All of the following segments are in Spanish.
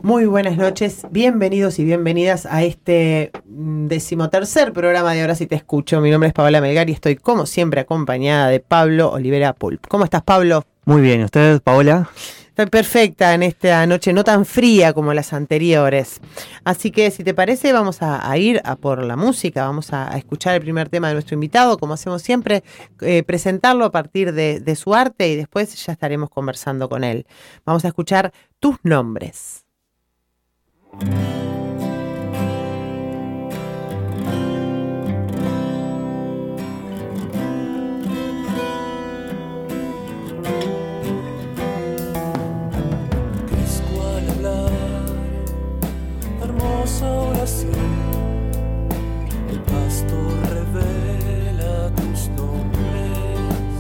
Muy buenas noches, bienvenidos y bienvenidas a este 13º programa de Ahora sí te escucho. Mi nombre es Paola Melgar y estoy como siempre acompañada de Pablo Olivera Pulp. ¿Cómo estás, Pablo? Muy bien, ¿usted, Paola? Estoy perfecta en esta noche, no tan fría como las anteriores. Así que si te parece vamos a ir a por la música, vamos a escuchar el primer tema de nuestro invitado, como hacemos siempre, presentarlo a partir de su arte y después ya estaremos conversando con él. Vamos a escuchar Tus Nombres. Hermosa oración, el pastor revela tus nombres,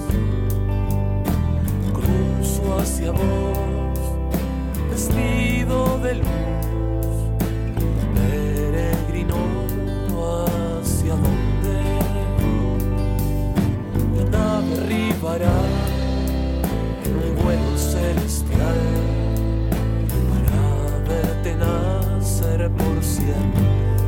cruzo hacia vos, vestido de luz, peregrino hacia donde la nave arribará en un vuelo celestial para verte nacer por siempre.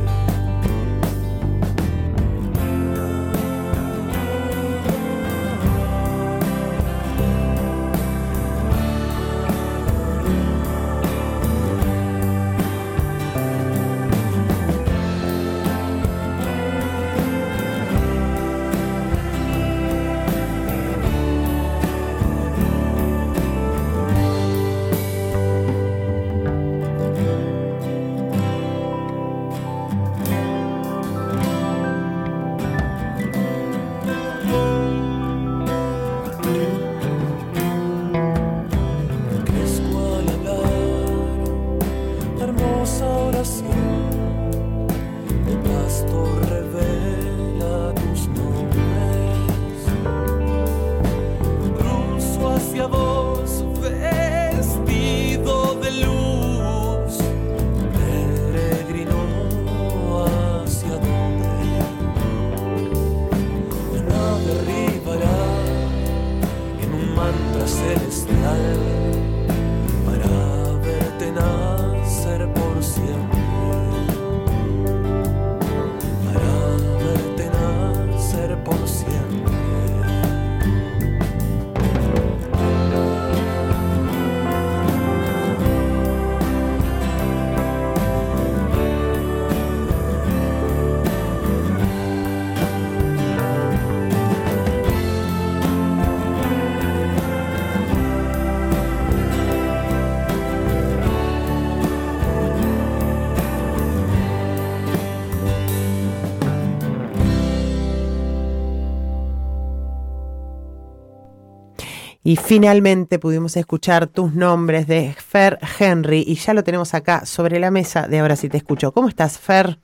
Y finalmente pudimos escuchar Tus Nombres de Fer Henry y ya lo tenemos acá sobre la mesa de Ahora sí te escucho. ¿Cómo estás, Fer?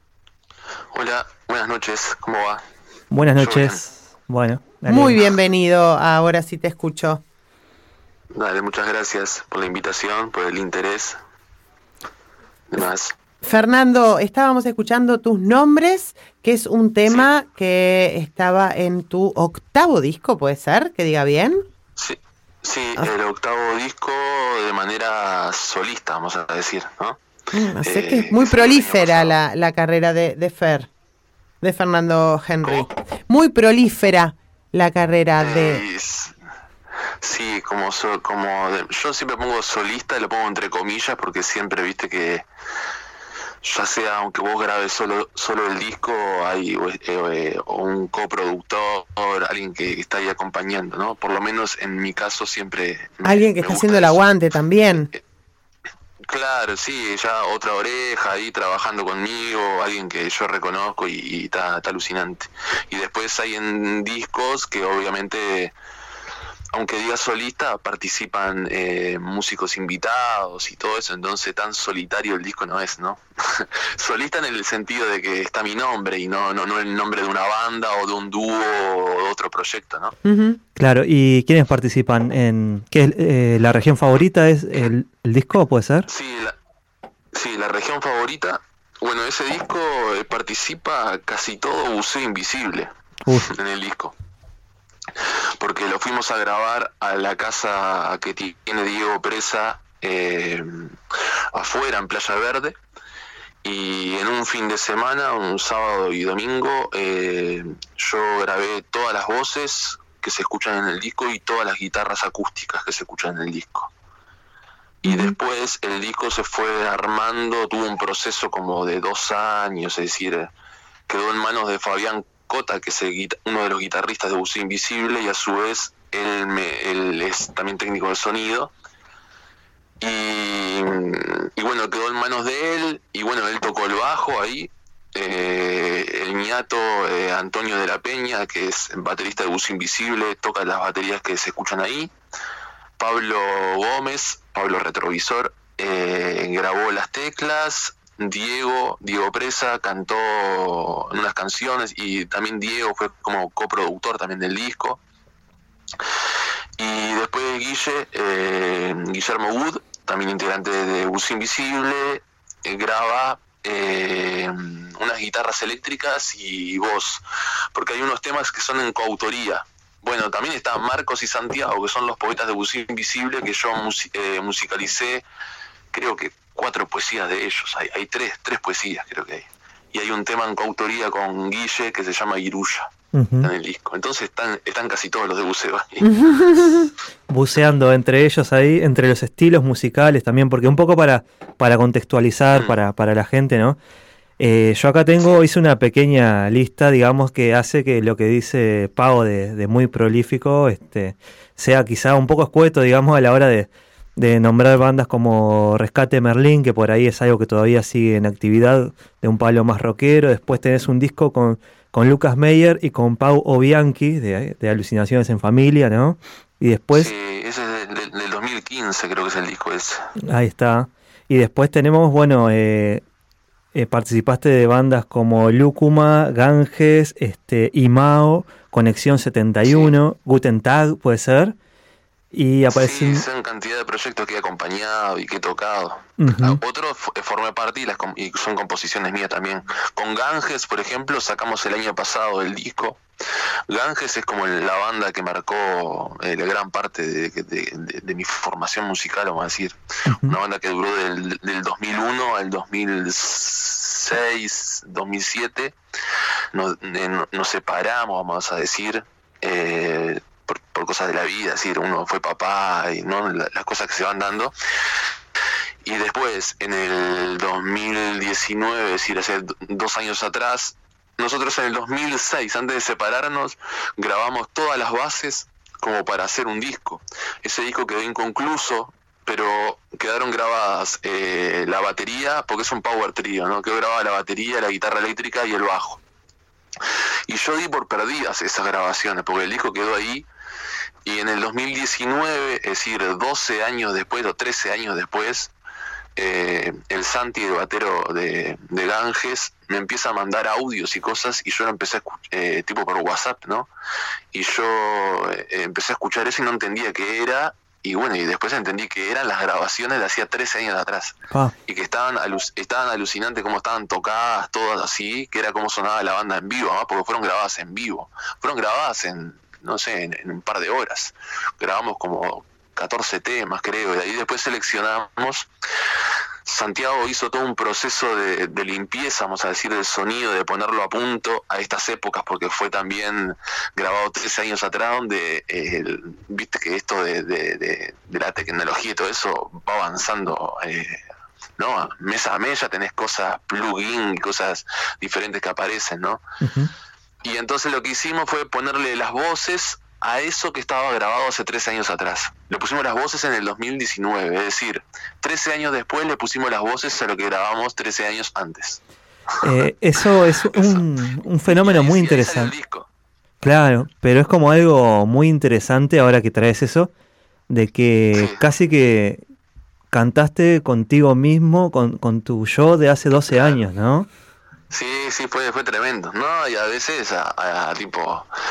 Hola, buenas noches, ¿cómo va? Buenas noches. Bueno, dale. Muy bienvenido a Ahora sí te escucho. Dale, muchas gracias por la invitación, por el interés. Demás. Fernando, estábamos escuchando Tus Nombres, que es un tema que estaba en tu 8º disco, ¿puede ser? ¿Que diga bien? Sí, el 8º disco de manera solista, vamos a decir, ¿no? Así que es muy prolífera la carrera de Fernando Henry. Muy prolífera la carrera de... Sí, yo siempre pongo solista, lo pongo entre comillas, porque siempre viste que ya sea, aunque vos grabes solo el disco, hay un coproductor, alguien que está ahí acompañando, ¿no? Por lo menos en mi caso siempre... Alguien que está haciendo el aguante también. Claro, sí, ya otra oreja ahí trabajando conmigo, alguien que yo reconozco y está alucinante. Y después hay en discos que obviamente... Aunque diga solista, participan músicos invitados y todo eso, entonces tan solitario el disco no es, ¿no? Solista en el sentido de que está mi nombre y no el nombre de una banda o de un dúo o de otro proyecto, ¿no? Uh-huh. Claro, ¿y quiénes participan en...? ¿Qué es la región favorita? ¿Es el disco, puede ser? Sí, la región favorita. Bueno, ese disco participa casi todo Buceo Invisible en el disco. Porque lo fuimos a grabar a la casa que tiene Diego Presa afuera en Playa Verde. Y en un fin de semana, un sábado y domingo, yo grabé todas las voces que se escuchan en el disco y todas las guitarras acústicas que se escuchan en el disco. Y después el disco se fue armando, tuvo un proceso como de 2 años, es decir, quedó en manos de Fabián Cota, que es uno de los guitarristas de Buceo Invisible, y a su vez él es también técnico de sonido. Y bueno, quedó en manos de él, y bueno, él tocó el bajo ahí, el ñato Antonio de la Peña, que es baterista de Buceo Invisible, toca las baterías que se escuchan ahí. Pablo Gómez, Pablo Retrovisor, grabó las teclas. Diego Presa cantó en unas canciones, y también Diego fue como coproductor también del disco. Y después Guillermo Wood, también integrante de Buceo Invisible, graba unas guitarras eléctricas y voz, porque hay unos temas que son en coautoría. Bueno, también están Marcos y Santiago, que son los poetas de Buceo Invisible, que yo musicalicé, creo que 4 poesías de ellos. Hay tres poesías, creo que hay. Y hay un tema en coautoría con Guille que se llama Iruya, en el disco. Entonces están casi todos los de buceo ahí. Buceando entre ellos ahí, entre los estilos musicales también, porque un poco para contextualizar para la gente, ¿no? Yo acá hice una pequeña lista, digamos, que hace que lo que dice Pau de muy prolífico sea quizá un poco escueto, digamos, a la hora de nombrar bandas como Rescate Merlín, que por ahí es algo que todavía sigue en actividad, de un palo más rockero. Después tenés un disco con Lucas Meyer y con Pau Obianchi, de Alucinaciones en Familia, ¿no? Y después... Sí, ese es del 2015, creo que es el disco ese. Ahí está. Y después tenemos, bueno... participaste de bandas como Lúcuma, Ganges, Imao, Conexión 71, sí. Guten Tag, puede ser. Y aparecen... Sí, son cantidad de proyectos que he acompañado y que he tocado. Otros formé parte y son composiciones mías también. Con Ganges, por ejemplo, sacamos el año pasado el disco. Ganges es como la banda que marcó la gran parte de mi formación musical, vamos a decir. Una banda que duró del 2001 al 2006, 2007. Nos separamos, vamos a decir, por cosas de la vida, es decir, uno fue papá y no las cosas que se van dando. Y después, en el 2019, es decir, hace 2 años atrás, nosotros en el 2006, antes de separarnos, grabamos todas las bases como para hacer un disco. Ese disco quedó inconcluso, pero quedaron grabadas la batería, porque es un power trio, ¿no? Quedó grabada la batería, la guitarra eléctrica y el bajo. Y yo di por perdidas esas grabaciones, porque el disco quedó ahí. Y en el 2019, es decir, 12 años después o 13 años después, el Santi, el batero de Ganges, me empieza a mandar audios y cosas, y yo lo empecé a escuchar, tipo por WhatsApp, ¿no? Y yo empecé a escuchar eso y no entendía qué era, y bueno, y después entendí que eran las grabaciones de hacía 13 años atrás, y que estaban alucinantes cómo estaban tocadas, todas así, que era cómo sonaba la banda en vivo, ¿no? Porque fueron grabadas en vivo, fueron grabadas en un par de horas. Grabamos como 14 temas, creo, y de ahí después seleccionamos. Santiago hizo todo un proceso de limpieza, vamos a decir, del sonido, de ponerlo a punto a estas épocas, porque fue también grabado 13 años atrás, donde viste que esto de la tecnología y todo eso va avanzando, ¿no? Mes a mes ya tenés cosas, plugin, cosas diferentes que aparecen, ¿no? Y entonces lo que hicimos fue ponerle las voces a eso que estaba grabado hace 13 años atrás. Le pusimos las voces en el 2019, es decir, 13 años después le pusimos las voces a lo que grabamos 13 años antes. Eso es un fenómeno muy interesante. Claro, pero es como algo muy interesante ahora que traes eso, de que casi que cantaste contigo mismo, con tu yo de hace 12 años, ¿no? Sí, fue tremendo, ¿no? Y a veces tipo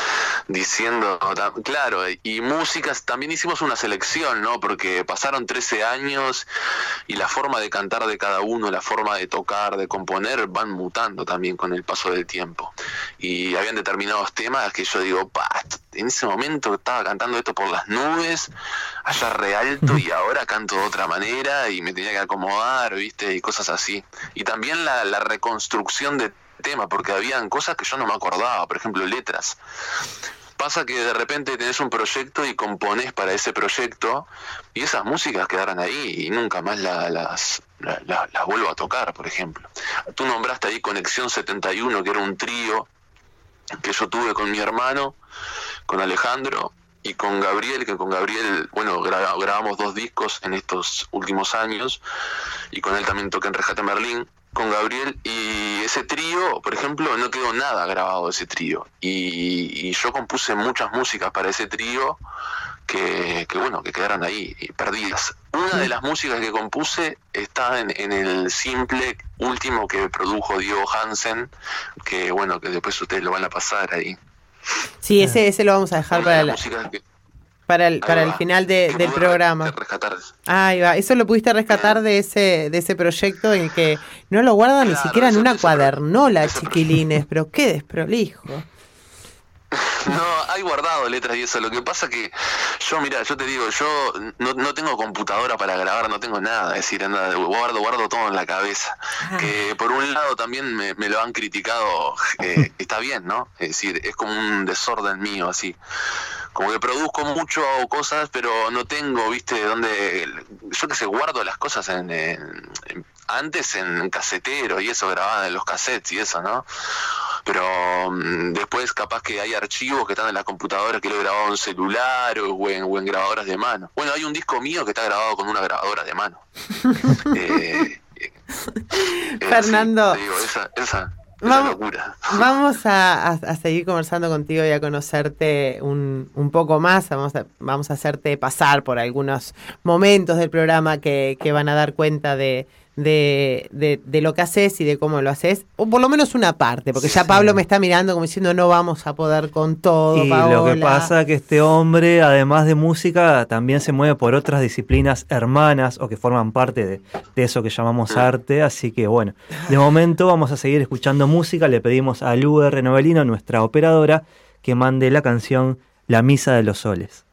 diciendo, claro, y músicas, también hicimos una selección, ¿no? Porque pasaron 13 años y la forma de cantar de cada uno, la forma de tocar, de componer, van mutando también con el paso del tiempo. Y habían determinados temas que yo digo, en ese momento estaba cantando esto por las nubes, allá re alto, y ahora canto de otra manera y me tenía que acomodar, ¿viste? Y cosas así. Y también la reconstrucción de tema, porque habían cosas que yo no me acordaba, por ejemplo, letras. Pasa que de repente tenés un proyecto y componés para ese proyecto y esas músicas quedaron ahí y nunca más las vuelvo a tocar, por ejemplo. Tú nombraste ahí Conexión 71, que era un trío que yo tuve con mi hermano, con Alejandro y con Gabriel, que con Gabriel, bueno, grabamos 2 discos en estos últimos años y con él también toqué en Rescate Merlín. Con Gabriel, y ese trío, por ejemplo, no quedó nada grabado de ese trío, y yo compuse muchas músicas para ese trío que bueno, que quedaron ahí perdidas. Una de las músicas que compuse está en el simple último que produjo Diego Hansen, que bueno, que después ustedes lo van a pasar ahí. Sí, ese lo vamos a dejar para para el final del programa. Rescatar. Ahí va, eso lo pudiste rescatar de ese proyecto en que no lo guardan ni siquiera en una cuadernola, chiquilines, pero qué desprolijo. No, hay guardado letras y eso. Lo que pasa que yo te digo, yo no tengo computadora para grabar, no tengo nada, es decir, nada, guardo todo en la cabeza. Que por un lado también me lo han criticado, está bien, ¿no? Es decir, es como un desorden mío, así. Como que produzco mucho, hago cosas, pero no tengo, ¿viste? Donde, yo que sé, guardo las cosas antes en casetero y eso, grababa en los cassettes y eso, ¿no? Pero después capaz que hay archivos que están en la computadora que lo he grabado en celular o en grabadoras de mano. Bueno, hay un disco mío que está grabado con una grabadora de mano. Fernando, así, te digo, esa locura. Vamos a seguir conversando contigo y a conocerte un poco más. Vamos a hacerte pasar por algunos momentos del programa que van a dar cuenta de lo que haces y de cómo lo haces, o por lo menos una parte, porque ya Pablo me está mirando como diciendo no vamos a poder con todo, y Paola. Lo que pasa es que este hombre, además de música, también se mueve por otras disciplinas hermanas o que forman parte de eso que llamamos arte, así que bueno, de momento vamos a seguir escuchando música. Le pedimos a Lu R. Novelino, nuestra operadora, que mande la canción La Misa de los Soles.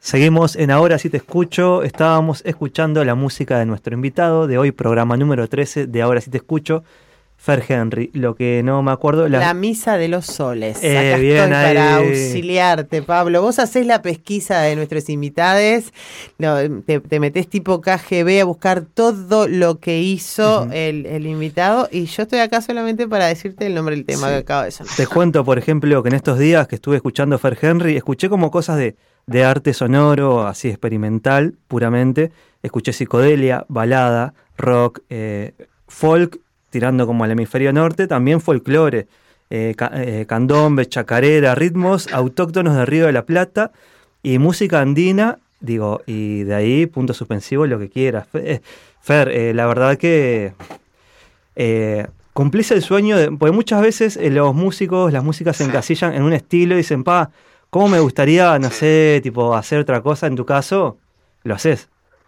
Seguimos en Ahora sí te escucho. Estábamos escuchando la música de nuestro invitado de hoy, programa número 13 de Ahora sí te escucho, Fer Henry. Lo que no me acuerdo... La Misa de los Soles. Acá bien estoy ahí. para auxiliarte, Pablo. Vos hacés la pesquisa de nuestros invitados, te metés tipo KGB a buscar todo lo que hizo el invitado, y yo estoy acá solamente para decirte el nombre del tema que acaba de sonar. Te cuento, por ejemplo, que en estos días que estuve escuchando Fer Henry, escuché como cosas de arte sonoro, así experimental, puramente. Escuché psicodelia, balada, rock, folk, tirando como al hemisferio norte, también folclore, candombe, chacarera, ritmos autóctonos de Río de la Plata y música andina, digo, y de ahí, punto suspensivo, lo que quieras. Fer, la verdad que cumplís el sueño, porque muchas veces los músicos, las músicas se encasillan en un estilo y dicen, ¿cómo me gustaría, no sé, tipo, hacer otra cosa? En tu caso, lo haces.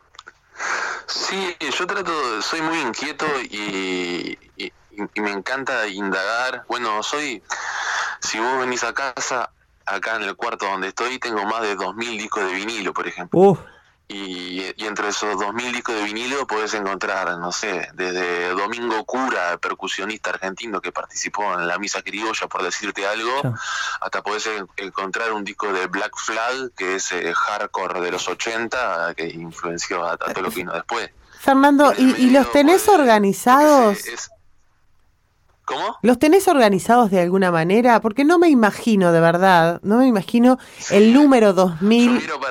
Sí, yo soy muy inquieto y me encanta indagar. Bueno, si vos venís a casa, acá en el cuarto donde estoy, tengo más de 2000 discos de vinilo, por ejemplo. Y entre esos 2000 discos de vinilo podés encontrar, no sé, desde Domingo Cura, percusionista argentino que participó en la Misa Criolla, por decirte algo, hasta podés encontrar un disco de Black Flag, que es hardcore de los 80, que influenció a todo lo que vino después. Fernando, ¿y los tenés organizados? ¿Cómo? ¿Los tenés organizados de alguna manera? Porque no me imagino, de verdad, el número 2000...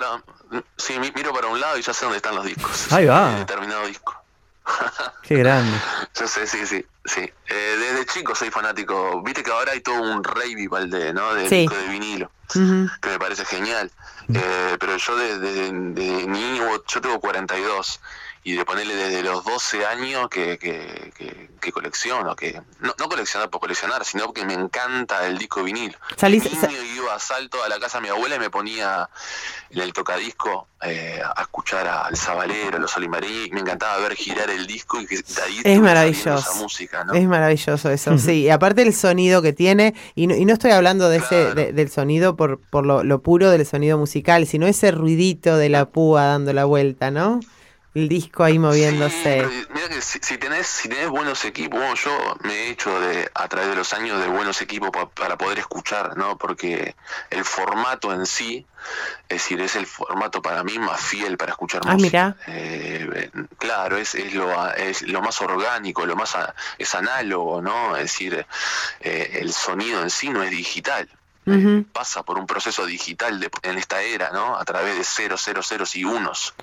miro para un lado y ya sé dónde están los discos. Ahí va. Determinado disco. Qué grande. Yo sé, sí. Desde chico soy fanático. Viste que ahora hay todo un revival de disco de vinilo, que me parece genial. Pero yo desde niño, yo tengo 42, y de ponerle desde los 12 años que colecciono, no coleccionar por coleccionar, sino que me encanta el disco de vinilo. Niño iba a salto a la casa de mi abuela y me ponía en el tocadisco a escuchar al Zabalero, a los Olimarí. Me encantaba ver girar el disco y que de ahí es maravilloso esa música, ¿no? Es maravilloso eso, sí. Y aparte el sonido que tiene, y no estoy hablando de del sonido por lo puro del sonido musical, sino ese ruidito de la púa dando la vuelta, ¿no? El disco ahí moviéndose. Sí, mira que si tenés buenos equipos, yo me he hecho a través de los años de buenos equipos para poder escuchar, ¿no? Porque el formato en sí, es decir, es el formato para mí más fiel para escuchar música. Mira. Claro, es lo más orgánico, es análogo, ¿no? Es decir, el sonido en sí no es digital. Pasa por un proceso digital en esta era, ¿no? A través de ceros y unos.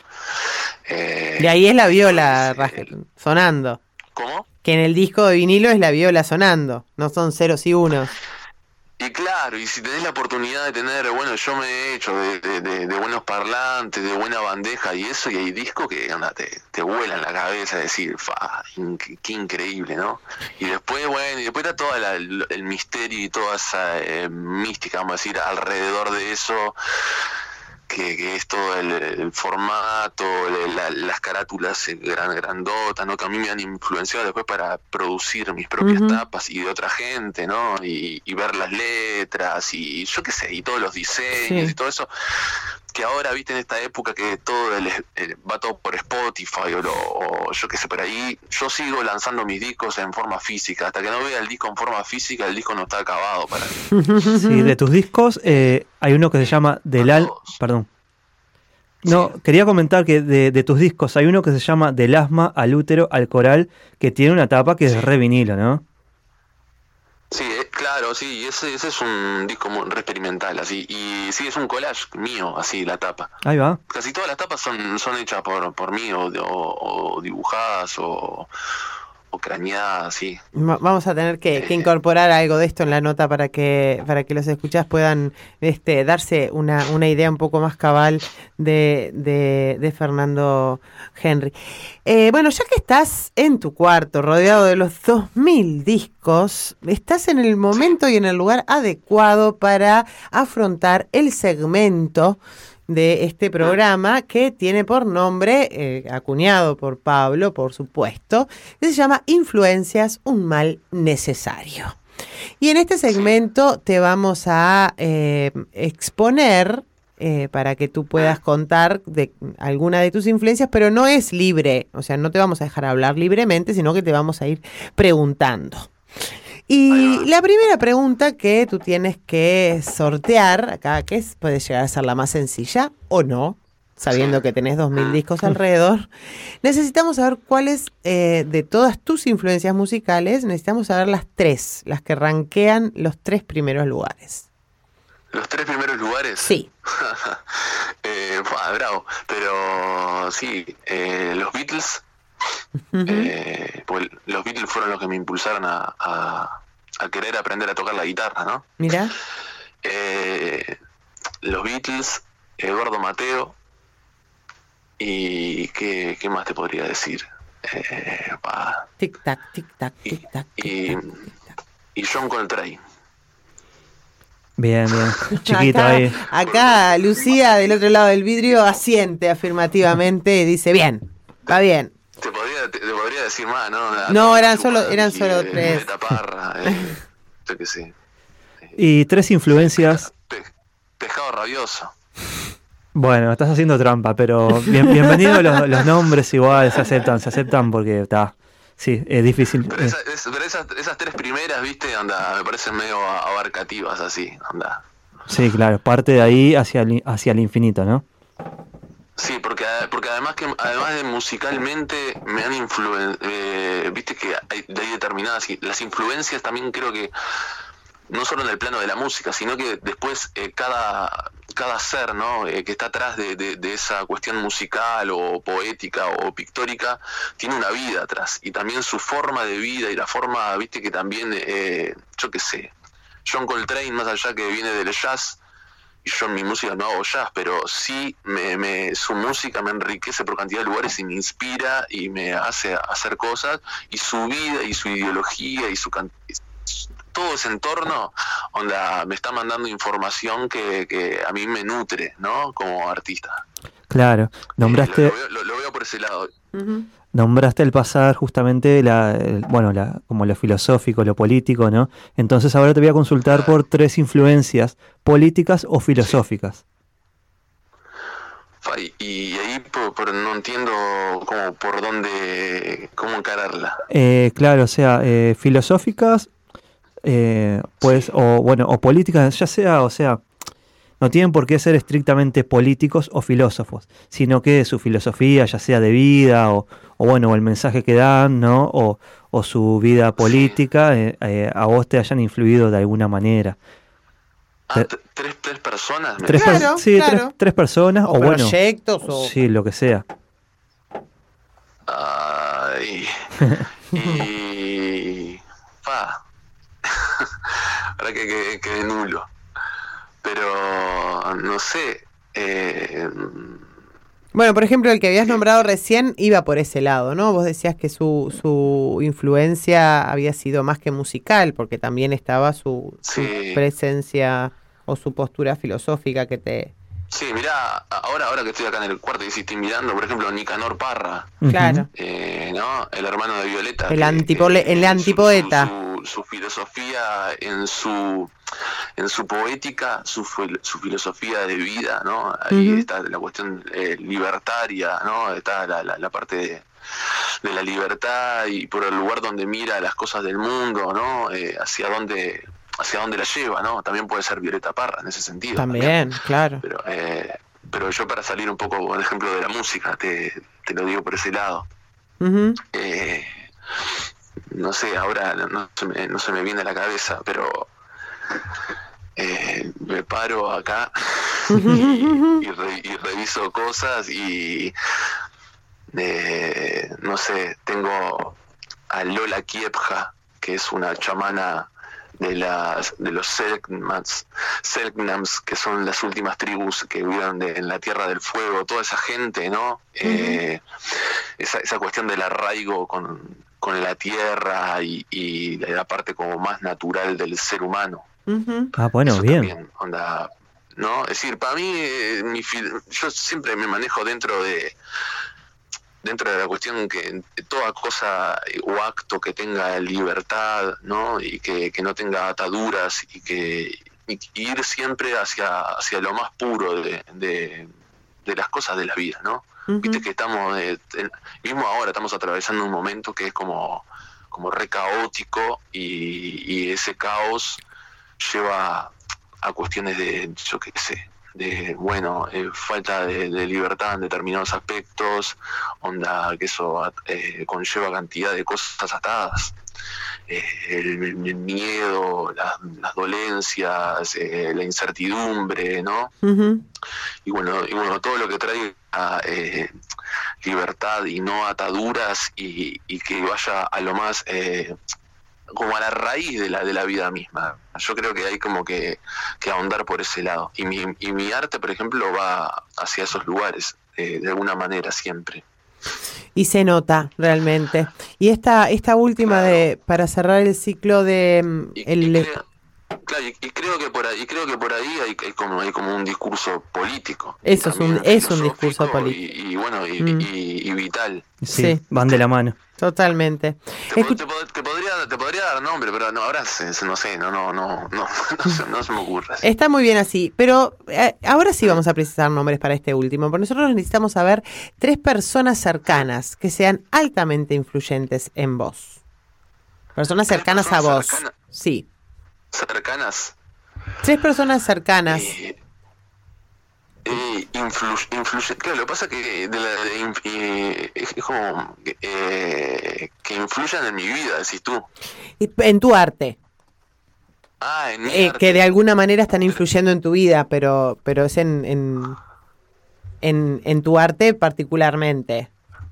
De ahí es la viola sonando. ¿Cómo? Que en el disco de vinilo es la viola sonando, no son ceros y unos. Y claro, y si tenés la oportunidad de tener, yo me he hecho de buenos parlantes, de buena bandeja y eso, y hay discos que te vuelan la cabeza, decir, qué increíble, ¿no? Y después, está todo el misterio y toda esa mística, vamos a decir, alrededor de eso, que es todo el formato, las carátulas grandotas, ¿no? Que a mí me han influenciado después para producir mis propias tapas y de otra gente, ¿no? Y ver las letras y yo qué sé, y todos los diseños y todo eso, que ahora, viste, en esta época que todo va todo por Spotify o yo qué sé, por ahí, yo sigo lanzando mis discos en forma física. Hasta que no vea el disco en forma física, el disco no está acabado para mí. Sí, de tus discos hay uno que se llama Perdón. No, quería comentar que de tus discos hay uno que se llama Del asma al útero al coral, que tiene una tapa que es re vinilo, ¿no? Sí, claro, sí, ese es un disco muy experimental, así, y sí, es un collage mío, así, la tapa. Ahí va. Casi todas las tapas son hechas por mí, o dibujadas, o craneadas, sí. Vamos a tener que incorporar algo de esto en la nota para que los escuchás puedan darse una idea un poco más cabal de Fernando Henry. Bueno, ya que estás en tu cuarto rodeado de los 2000 discos, estás en el momento y en el lugar adecuado para afrontar el segmento de este programa que tiene por nombre, acuñado por Pablo, por supuesto, que se llama Influencias, un mal necesario. Y en este segmento te vamos a exponer para que tú puedas contar de alguna de tus influencias, pero no es libre, o sea, no te vamos a dejar hablar libremente, sino que te vamos a ir preguntando. Y la primera pregunta que tú tienes que sortear acá, que puede llegar a ser la más sencilla o no, sabiendo que tenés 2000 discos alrededor, necesitamos saber cuáles de todas tus influencias musicales, necesitamos saber las que rankean los 3 primeros lugares. ¿Los 3 primeros lugares? Sí. Bravo. Pero sí, los Beatles. Pues los Beatles fueron los que me impulsaron a querer aprender a tocar la guitarra, ¿no? Mira. Los Beatles, Eduardo Mateo. ¿Y qué más te podría decir? Tic-tac, tic-tac, tic-tac. Y John Coltrane. Bien. Chiquito ahí. Acá Lucía, del otro lado del vidrio, asiente afirmativamente y dice, bien, va bien. Te podría decir más, ¿no? No, eran solo 3. Violeta Parra, yo qué sé. Y 3 influencias. Pescado Rabioso. Bueno, estás haciendo trampa, pero bienvenidos los nombres igual, se aceptan porque está. Sí, es difícil. Pero esas 3 primeras, viste, onda, me parecen medio abarcativas así, onda. Sí, claro, parte de ahí hacia el infinito, ¿no? Sí, porque además de musicalmente me han influenciado, viste que hay determinadas, las influencias también creo que no solo en el plano de la música, sino que después cada ser, ¿no? Que está atrás de esa cuestión musical o poética o pictórica tiene una vida atrás, y también su forma de vida y la forma, viste, que también yo qué sé, John Coltrane, más allá que viene del jazz, y yo en mi música no hago jazz, pero sí su música me enriquece por cantidad de lugares y me inspira y me hace hacer cosas, y su vida y su ideología y todo ese entorno, onda, me está mandando información que a mí me nutre, ¿no? Como artista. Claro, nombraste... Lo veo por ese lado. Uh-huh. Nombraste el pasar justamente como lo filosófico, lo político, ¿no? Entonces ahora te voy a consultar por 3 influencias políticas o filosóficas. Y ahí no entiendo cómo encararla. Claro, o sea, filosóficas, pues, o políticas, ya sea, o sea, no tienen por qué ser estrictamente políticos o filósofos, sino que su filosofía, ya sea de vida o el mensaje que dan, ¿no? O su vida política, a vos te hayan influido de alguna manera. ¿Tres personas? Claro. Tres personas o proyectos o... Sí, lo que sea. Ay. Ahora que quede nulo. Pero no sé. Bueno, por ejemplo, el que habías nombrado recién iba por ese lado, ¿no? Vos decías que su influencia había sido más que musical, porque también estaba su presencia o su postura filosófica que te... Sí, mirá, ahora que estoy acá en el cuarto y estoy mirando, por ejemplo, Nicanor Parra. Claro. ¿No? El hermano de Violeta. El antipoeta. Su filosofía en su poética, su filosofía de vida, ¿no? Ahí está la cuestión libertaria, ¿no? Está la parte de la libertad y por el lugar donde mira las cosas del mundo, ¿no? Hacia dónde la lleva, ¿no? También puede ser Violeta Parra en ese sentido. También. Claro. Pero yo, para salir un poco, por ejemplo, de la música, te lo digo por ese lado. Uh-huh. No sé, ahora no se me viene a la cabeza, pero me paro acá y reviso cosas y no sé, tengo a Lola Kiepja, que es una chamana de los Selknams, que son las últimas tribus que vivieron en la Tierra del Fuego, toda esa gente, ¿no? Esa cuestión del arraigo con la tierra y la parte como más natural del ser humano. Bueno, eso bien. También, onda, ¿no? Es decir, para mí, yo siempre me manejo dentro de la cuestión que toda cosa o acto que tenga libertad, ¿no? Y que no tenga ataduras y y ir siempre hacia lo más puro de las cosas de la vida, ¿no? Viste que estamos, mismo ahora estamos atravesando un momento que es como re caótico, y ese caos lleva a cuestiones de, yo qué sé, de, bueno, falta de libertad en determinados aspectos, onda que eso conlleva cantidad de cosas atadas. El miedo, las dolencias, la incertidumbre, ¿no? Ujú. Y bueno, todo lo que trae libertad y no ataduras, y que vaya a lo más como a la raíz de la vida misma. Yo creo que hay como que ahondar por ese lado, y mi arte, por ejemplo, va hacia esos lugares, de alguna manera, siempre. Y se nota realmente. Y esta última Claro. para cerrar el ciclo de Claro, y creo que por ahí hay como un discurso político, y eso también es un discurso filosófico, político. y bueno, Mm, y vital. Sí, sí, van de la mano. totalmente. Escu- Te podría dar nombre, pero no, ahora no sé, no se me ocurre. Está muy bien así, pero ahora sí vamos a precisar nombres para este último, porque nosotros necesitamos saber 3 personas cercanas que sean altamente influyentes en vos. Personas Tres cercanas a personas vos. Sí. cercanas. 3 personas cercanas. eh, influye, claro, lo que pasa que es como que influyan en mi vida, decís tú. En tu arte. En mi Que de arte. alguna manera están influyendo en tu vida, pero es en tu arte particularmente.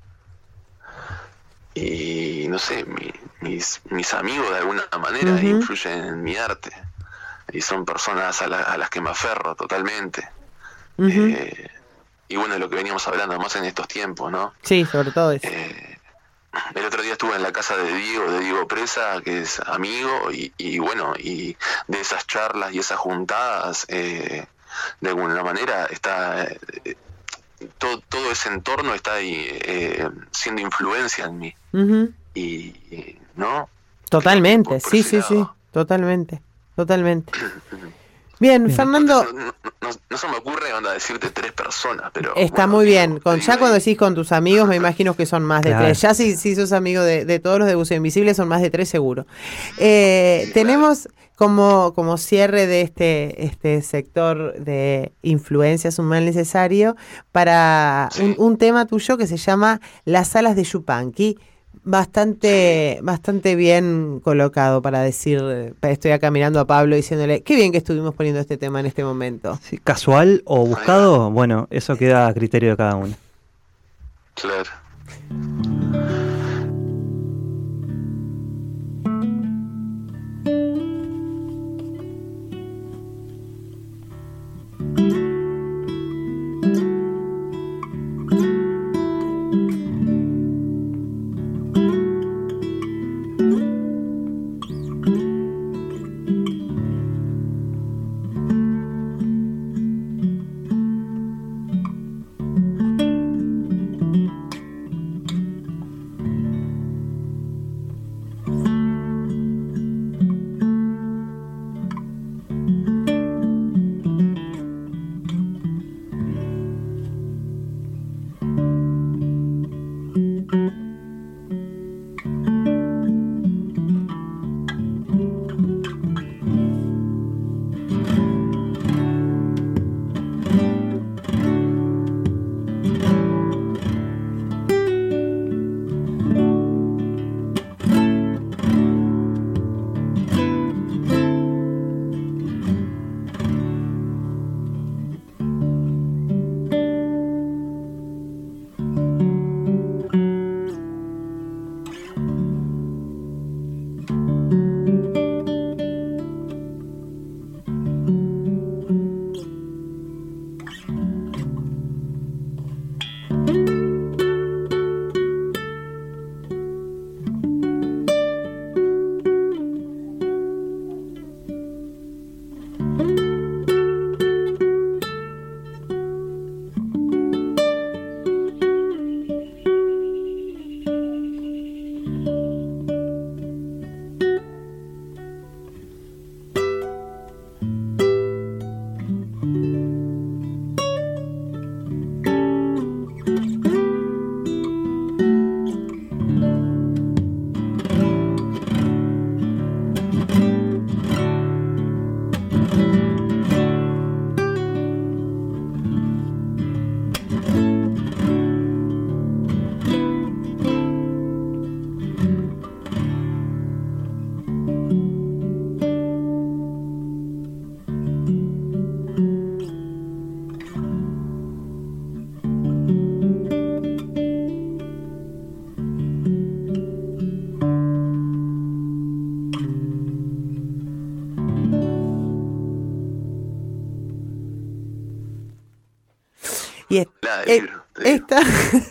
Y no sé, mis amigos de alguna manera Ujú, influyen en mi arte, y son personas a las que me aferro totalmente. ujú. Eh, y bueno, lo que veníamos hablando más en estos tiempos, ¿no? Sí, sobre todo eso. El otro día estuve en la casa de Diego Presa, que es amigo, y bueno, y de esas charlas y esas juntadas, de alguna manera está todo ese entorno está ahí, siendo influencia en mí, Ujú. y ¿no? Creo que Totalmente, por sí, ese sí, sí, lado. totalmente, totalmente. Bien, Bien. Fernando, No se me ocurre, onda, decirte 3 personas, pero está bueno, muy bien. te digo Ya cuando ahí. decís con tus amigos, me imagino que son más de Claro. 3. Ya si sos amigo de todos los de Buceo Invisible, son más de 3 seguro. Claro. Tenemos como cierre de este sector de influencias, un mal necesario, para Sí. un tema tuyo que se llama Las alas de Yupanqui. Bastante bien colocado para decir, estoy acá mirando a Pablo diciéndole, qué bien que estuvimos poniendo este tema en este momento. Sí, casual o Ahí va. buscado, bueno, eso queda a criterio de cada uno. Claro. Y La del libro, te digo. esta,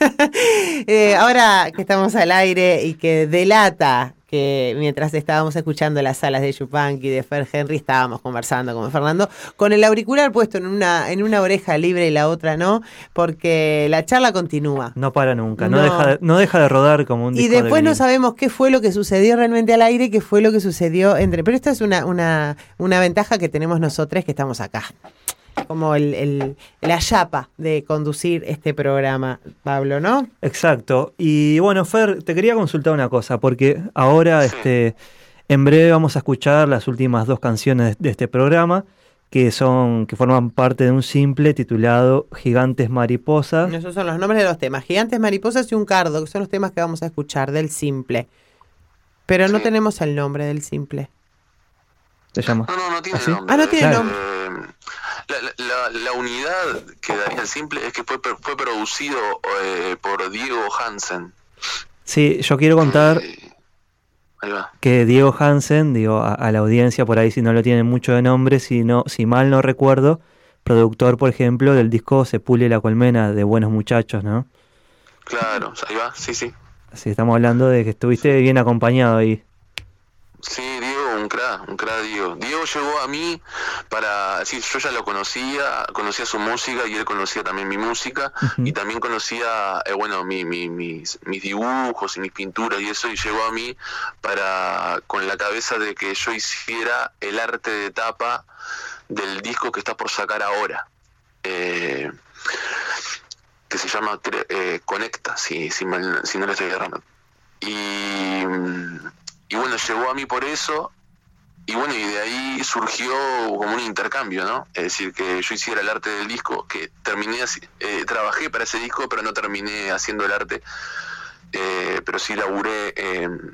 ahora que estamos al aire y que delata que mientras estábamos escuchando las salas de Yupanqui y de Fer Henry, estábamos conversando con Fernando, con el auricular puesto en una oreja libre y la otra no, porque la charla continúa. No para nunca, no, No. no deja de rodar como un Y disco de después no vinilo. sabemos qué fue lo que sucedió realmente al aire, qué fue lo que sucedió entre... Pero esta es una ventaja que tenemos nosotros que estamos acá. Como la chapa de conducir este programa, Pablo, ¿no? Exacto. Y bueno, Fer, te quería consultar una cosa, porque ahora Sí. en breve vamos a escuchar las últimas 2 canciones de este programa, que forman parte de un simple titulado Gigantes Mariposas. Esos son los nombres de los temas. Gigantes, mariposas y un cardo, que son los temas que vamos a escuchar del simple. Pero no Sí. tenemos el nombre del simple. ¿Se llama? No tiene ¿Ah, sí? nombre. Ah, no tiene Claro. nombre. La unidad que daría el simple es que fue producido por Diego Hansen. Sí, yo quiero contar Ahí va. que Diego Hansen, digo, a la audiencia por ahí si no lo tienen mucho de nombre, si mal no recuerdo, productor, por ejemplo, del disco Se pule la colmena de Buenos Muchachos, ¿no? Claro, ahí va, sí. Así estamos hablando de que estuviste bien acompañado ahí. Sí, Diego, un crack Diego. Diego llegó a mí para, sí, yo ya lo conocía su música y él conocía también mi música. Ujú. Y también conocía, mis dibujos y mis pinturas y eso, y llegó a mí con la cabeza de que yo hiciera el arte de tapa del disco que está por sacar ahora. Que se llama Conecta, si no le estoy errando. Y bueno, llegó a mí por eso, y bueno, y de ahí surgió como un intercambio, ¿no? Es decir, que yo hiciera el arte del disco, que trabajé para ese disco, pero no terminé haciendo el arte, pero sí laburé en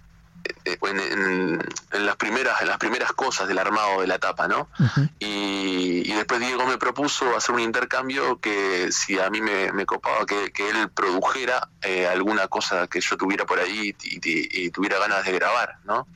las primeras cosas del armado de la tapa, ¿no? Ujú. Y después Diego me propuso hacer un intercambio que si a mí me copaba que él produjera alguna cosa que yo tuviera por ahí y tuviera ganas de grabar, ¿no?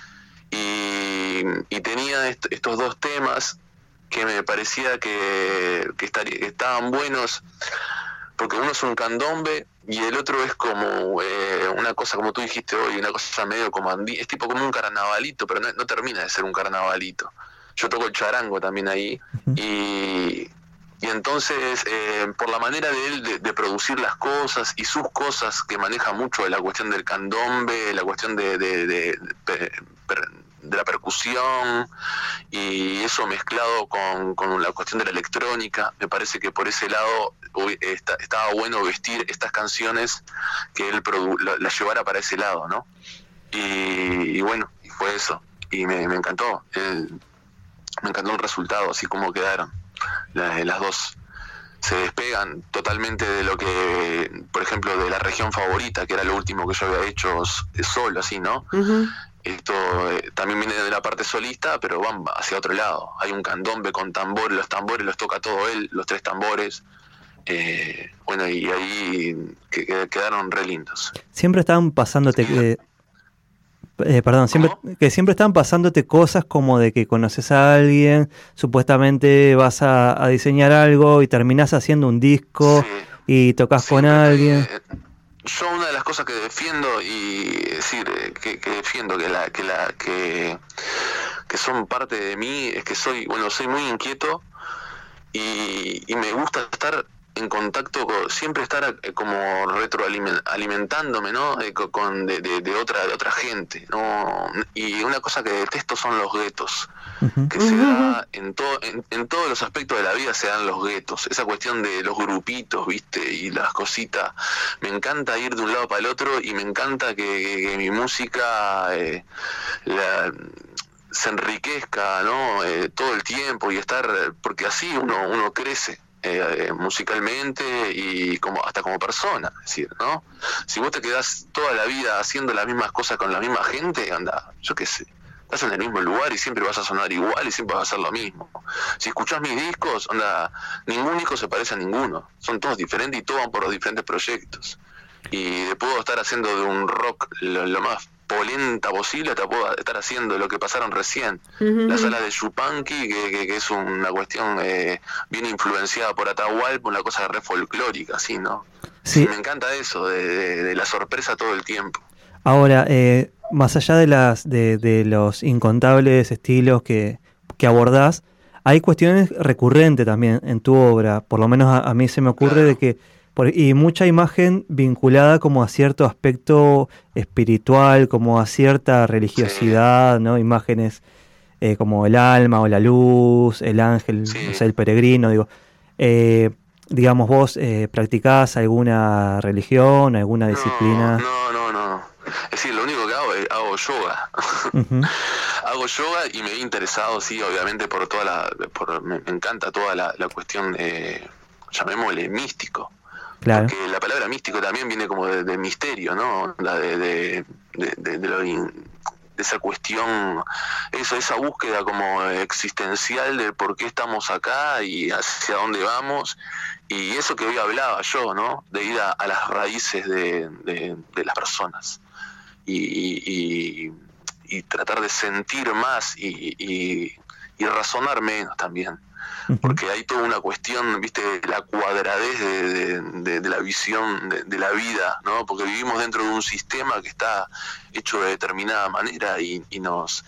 Y tenía estos 2 temas que me parecía que estaban buenos, porque uno es un candombe y el otro es como una cosa, como tú dijiste hoy, una cosa medio como es tipo como un carnavalito, pero no termina de ser un carnavalito. Yo toco el charango también ahí. Ujú. Y entonces, por la manera de él de producir las cosas y sus cosas, que maneja mucho la cuestión del candombe, la cuestión de la percusión, y eso mezclado con la cuestión de la electrónica, me parece que por ese lado estaba bueno vestir estas canciones, que él las llevara para ese lado, ¿no? Y bueno, y fue eso, y me encantó. Me encantó el resultado, así como quedaron. Las 2 se despegan totalmente de lo que, por ejemplo, de La Región Favorita, que era lo último que yo había hecho solo, así, ¿no? Ujú. Esto también viene de la parte solista, pero van hacia otro lado. Hay un candombe con tambores, los tambores los toca todo él, los 3 tambores. Bueno, y ahí quedaron re lindos. Siempre estaban pasándote... perdón, siempre están pasándote cosas como de que conoces a alguien, supuestamente vas a diseñar algo y terminás haciendo un disco Sí. y tocas Sí, con pero, alguien. yo una de las cosas que defiendo y decir que defiendo que son parte de mí es que soy muy inquieto y me gusta estar en contacto siempre estar como retroalimentándome, ¿no? De otra gente, ¿no? Y una cosa que detesto son los guetos, Ujú. que se da en todos los aspectos de la vida, se dan los guetos, esa cuestión de los grupitos, ¿viste? Y las cositas. Me encanta ir de un lado para el otro y me encanta que mi música se enriquezca, ¿no? Todo el tiempo y estar, porque así uno crece. Musicalmente y hasta como persona, es decir, ¿no? Si vos te quedás toda la vida haciendo las mismas cosas con la misma gente, anda, yo qué sé, estás en el mismo lugar y siempre vas a sonar igual y siempre vas a hacer lo mismo. Si escuchás mis discos, anda, ningún disco se parece a ninguno, son todos diferentes y todos van por los diferentes proyectos. Y puedo estar haciendo de un rock lo más polenta posible, te puedo estar haciendo lo que pasaron recién. La sala de Yupanqui, que es una cuestión bien influenciada por Atahualpa, una cosa re folclórica, ¿sí, no? Sí. Me encanta eso, de la sorpresa todo el tiempo. Ahora, más allá de los incontables estilos que abordás, hay cuestiones recurrentes también en tu obra, por lo menos a mí se me ocurre de que, y mucha imagen vinculada como a cierto aspecto espiritual, como a cierta religiosidad, ¿no? Imágenes como el alma o la luz, el ángel, no sé, el peregrino, digo. Digamos, ¿vos practicás alguna religión, alguna disciplina? No. Es decir, lo único que hago es hago yoga. Hago yoga y me he interesado, sí, obviamente, por me encanta toda la cuestión, llamémosle místico. Claro. Porque la palabra místico también viene como de misterio, ¿no? De esa cuestión, esa búsqueda como existencial de por qué estamos acá y hacia dónde vamos, y eso que hoy hablaba yo, ¿no? De ir a las raíces de las personas y tratar de sentir más y razonar menos también. Porque hay toda una cuestión, viste, la cuadradez de la visión de la vida, ¿no? Porque vivimos dentro de un sistema que está hecho de determinada manera y nos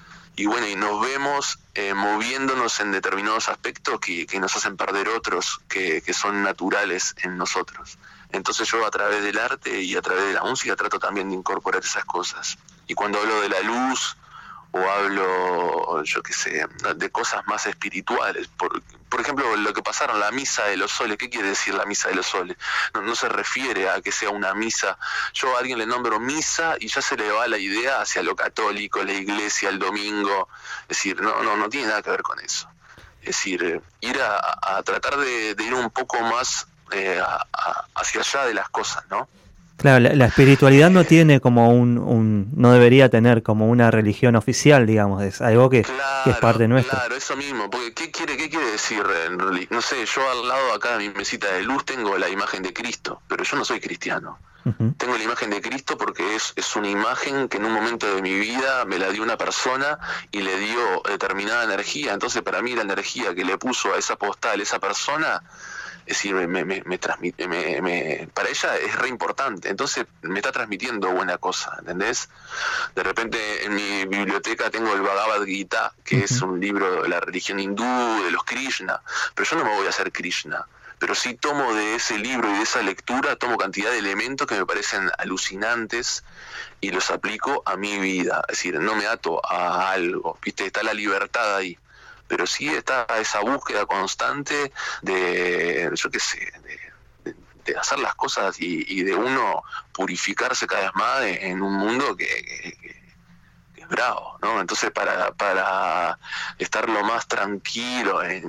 vemos moviéndonos en determinados aspectos que nos hacen perder otros que son naturales en nosotros. Entonces yo a través del arte y a través de la música trato también de incorporar esas cosas. Y cuando hablo de la luz o hablo, yo qué sé, de cosas más espirituales, por ejemplo, lo que pasaron, la misa de los soles, ¿qué quiere decir la misa de los soles? No se refiere a que sea una misa, yo a alguien le nombro misa y ya se le va la idea hacia lo católico, la iglesia, el domingo, es decir, no tiene nada que ver con eso. Es decir, ir a tratar de ir un poco más hacia allá de las cosas, ¿no? Claro, la espiritualidad no tiene como no debería tener como una religión oficial, digamos, es algo que es parte nuestra. Claro, eso mismo, porque ¿qué quiere decir en realidad? No sé, yo al lado acá de mi mesita de luz tengo la imagen de Cristo, pero yo no soy cristiano. Tengo la imagen de Cristo porque es una imagen que en un momento de mi vida me la dio una persona y le dio determinada energía. Entonces para mí la energía que le puso a esa postal, esa persona, es decir, me transmite, para ella es re importante, entonces me está transmitiendo buena cosa, ¿entendés? De repente en mi biblioteca tengo el Bhagavad Gita, que es un libro de la religión hindú, de los Krishna, pero yo no me voy a hacer Krishna, pero sí tomo de ese libro y de esa lectura, tomo cantidad de elementos que me parecen alucinantes y los aplico a mi vida, es decir, no me ato a algo, ¿viste? Está la libertad ahí. Pero sí está esa búsqueda constante de, yo qué sé, de hacer las cosas y de uno purificarse cada vez más en un mundo que es bravo, ¿no? Entonces para estar lo más tranquilo en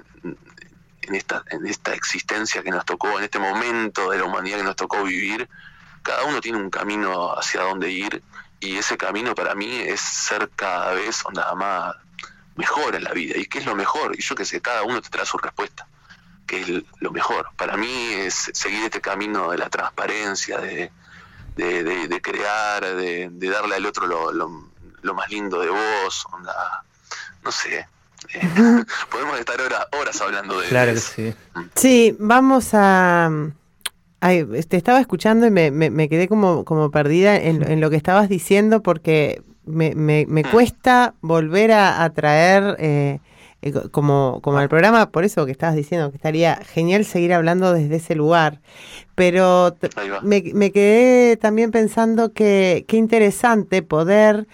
esta existencia que nos tocó, en este momento de la humanidad que nos tocó vivir, cada uno tiene un camino hacia dónde ir y ese camino para mí es ser cada vez más mejor en la vida. ¿Y qué es lo mejor? Y yo qué sé, cada uno tendrá su respuesta. ¿Qué es lo mejor? Para mí es seguir este camino de la transparencia, de crear, de darle al otro lo más lindo de vos, no sé. Podemos estar horas hablando de claro eso. Que sí. Sí, vamos a... te estaba escuchando y me quedé como perdida en lo que estabas diciendo porque me cuesta volver a traer como al programa, por eso que estabas diciendo que estaría genial seguir hablando desde ese lugar, pero me quedé también pensando que qué interesante poder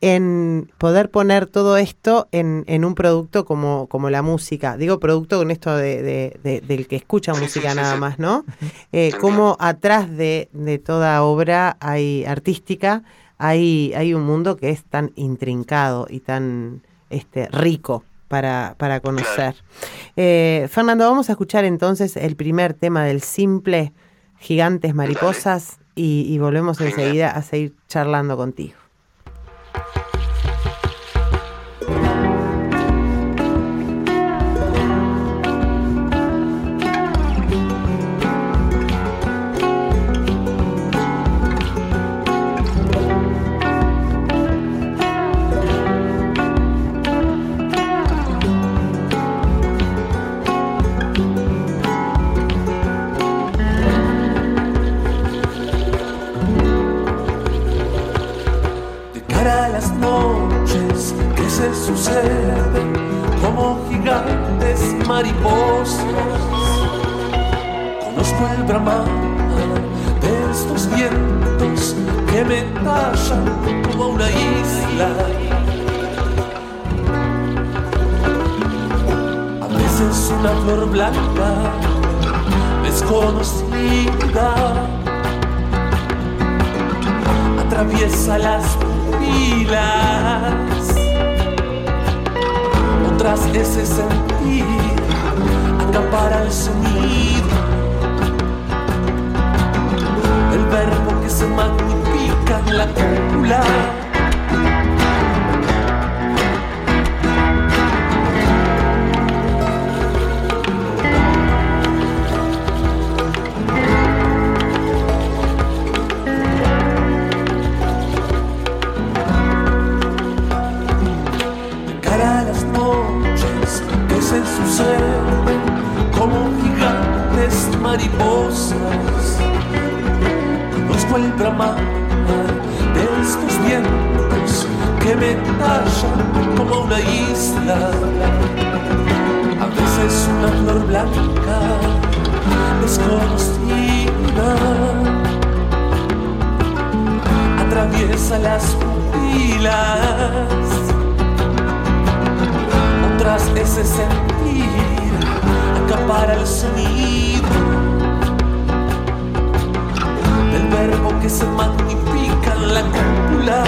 poner todo esto en un producto como la música. Digo producto con esto del que escucha música nada más, ¿no? Cómo atrás de toda obra artística hay un mundo que es tan intrincado y tan rico para conocer. Fernando, vamos a escuchar entonces el primer tema del simple, Gigantes Mariposas, y volvemos enseguida a seguir charlando contigo. sucede como gigantes mariposas. Conozco el bramar de estos vientos que me tallan como una isla. A veces una flor blanca desconocida atraviesa las pupilas. Otras ese sentir acapara el sonido, el verbo que se magnifica en la cúpula. Suceden como gigantes mariposas. Conozco el bramar de estos vientos que me tallan como una isla. A veces una flor blanca desconocida atraviesa las pupilas. Tras ese sentir acapara el sonido del verbo que se magnifica en la cúpula.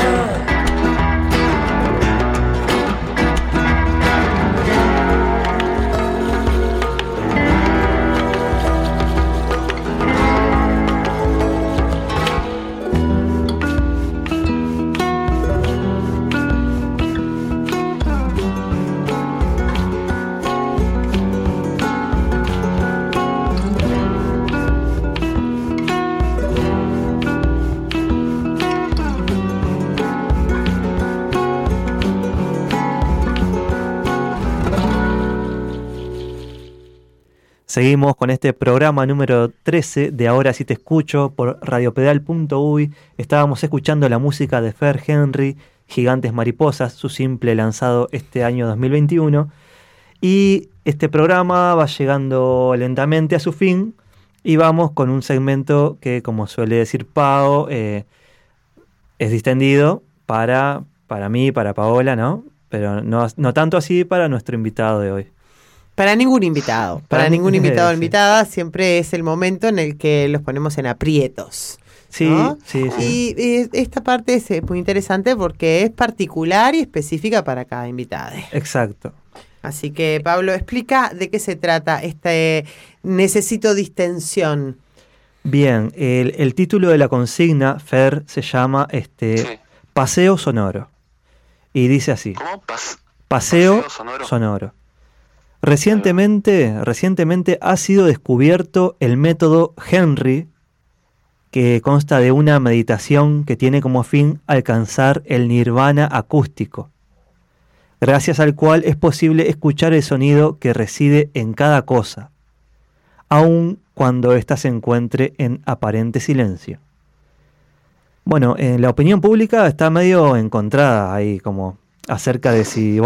Seguimos con este programa número 13 de Ahora sí te escucho por radiopedal.uy. Estábamos escuchando la música de Fer Henry, Gigantes Mariposas, su simple lanzado este año 2021. Y este programa va llegando lentamente a su fin y vamos con un segmento que, como suele decir Pau, es distendido para mí, para Paola, ¿no? Pero no tanto así para nuestro invitado de hoy. Para ningún invitado, para ningún invitado o invitada, siempre es el momento en el que los ponemos en aprietos. Sí, ¿no? sí. Y esta parte es muy interesante porque es particular y específica para cada invitado. Exacto. Así que, Pablo, explica de qué se trata este Necesito Distensión. Bien, el título de la consigna, Fer, se llama Sí. Paseo Sonoro. Y dice así. ¿Cómo? Paseo sonoro. Sonoro. Recientemente ha sido descubierto el método Henry, que consta de una meditación que tiene como fin alcanzar el nirvana acústico, gracias al cual es posible escuchar el sonido que reside en cada cosa, aun cuando ésta se encuentre en aparente silencio. Bueno, la opinión pública está medio encontrada ahí, como acerca de si,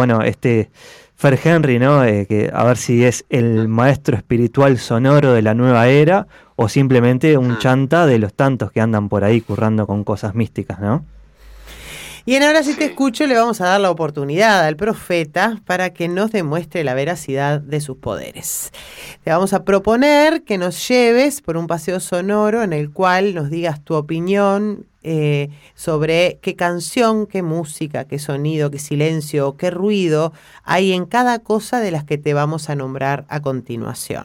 Fer Henry, ¿no? Que a ver si es el maestro espiritual sonoro de la nueva era o simplemente un chanta de los tantos que andan por ahí currando con cosas místicas, ¿no? Y en Ahora sí te escucho le vamos a dar la oportunidad al profeta para que nos demuestre la veracidad de sus poderes. Te vamos a proponer que nos lleves por un paseo sonoro en el cual nos digas tu opinión sobre qué canción, qué música, qué sonido, qué silencio, qué ruido hay en cada cosa de las que te vamos a nombrar a continuación.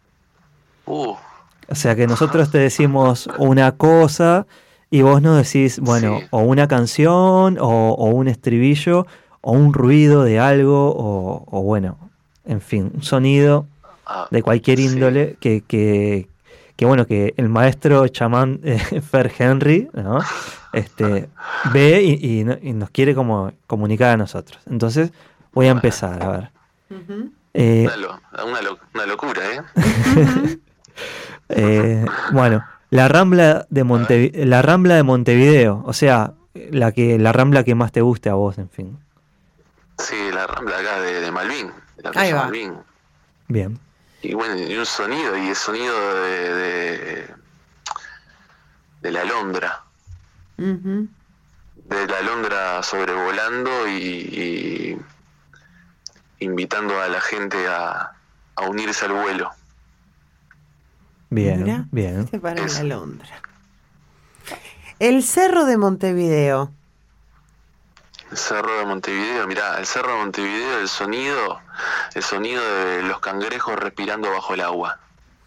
O sea que nosotros te decimos una cosa y vos nos decís, bueno, sí, o una canción, o un estribillo, o un ruido de algo, o bueno, en fin, un sonido de cualquier índole que el maestro chamán Fer Henry, ¿no? Ve y nos quiere como comunicar a nosotros. Entonces voy a empezar, a ver. Uh-huh. Una locura, Bueno, la Rambla de Montevideo, o sea, la Rambla que más te guste a vos, en fin. Sí, la Rambla acá de Malvin, de la Ahí calle va. Malvin. Bien. Y bueno, y un sonido, y el sonido de la alondra. Ujú. De la alondra sobrevolando y invitando a la gente a unirse al vuelo. Bien, Mirá, bien. se para en Eso. la Londra. El Cerro de Montevideo. El Cerro de Montevideo, mirá, el Cerro de Montevideo, el sonido de los cangrejos respirando bajo el agua.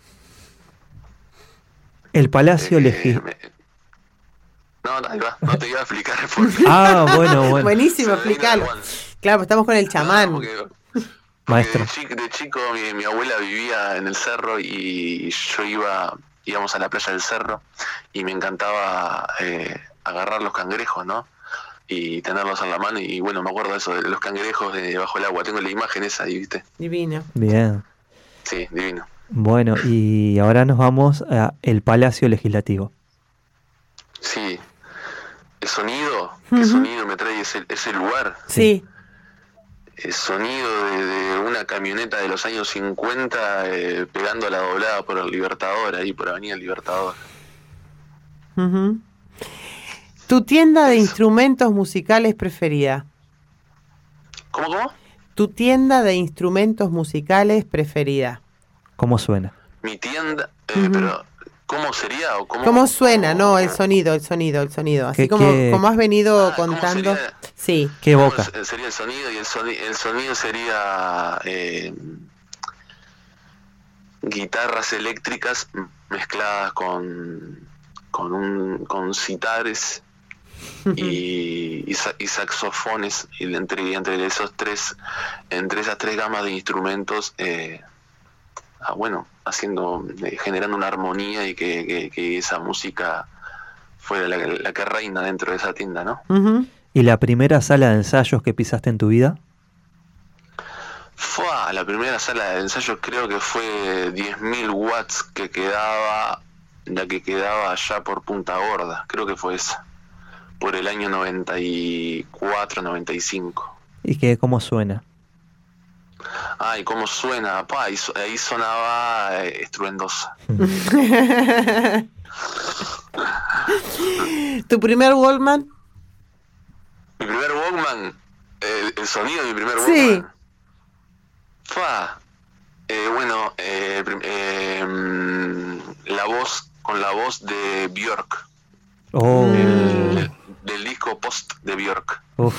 El Palacio Eh, me- no, ahí va, no te iba a explicar porque Ah, bueno. Buenísimo, se me vino explícalo. la guan. Claro, estamos con el No, chamán. porque Maestro. de chico mi abuela vivía en el cerro y yo íbamos a la playa del cerro y me encantaba agarrar los cangrejos, ¿no? Y tenerlos en la mano y bueno, me acuerdo de eso, de los cangrejos bajo el agua. Tengo la imagen esa ahí, ¿viste? Divino. Bien. Sí, divino. Bueno, y ahora nos vamos a el Palacio Legislativo. Sí, el sonido, Ujú. ¿qué sonido me trae ese lugar? Sí. El sonido de una camioneta de los años 50 pegando a la doblada por el Libertador, ahí por Avenida Libertador. Ujú. Tu tienda de Eso. instrumentos musicales preferida. ¿Cómo? Tu tienda de instrumentos musicales preferida. ¿Cómo suena? Mi tienda, Ujú. pero ¿cómo sería? ¿O ¿Cómo suena? No, el o- sonido. Así ¿Qué- como, qué- como has venido ¿cómo contando. sería? Sí. ¿Qué ¿Cómo boca? sería el sonido? Y el sonido sería guitarras eléctricas mezcladas con citares y saxofones, y entre esas tres gamas de instrumentos, bueno, generando una armonía y que esa música fuera la que reina dentro de esa tienda, ¿no? Ujú. ¿Y la primera sala de ensayos que pisaste en tu vida? La primera sala de ensayo creo que fue 10.000 watts la que quedaba allá por Punta Gorda, creo que fue esa, por el año 94, 95. ¿Y cómo suena? Ay, cómo suena, ahí sonaba estruendosa. Tu primer Walkman. Mi primer Walkman, el sonido de mi primer Sí. Walkman. Bueno, la voz de Björk, Oh, del disco Post de Björk. uf.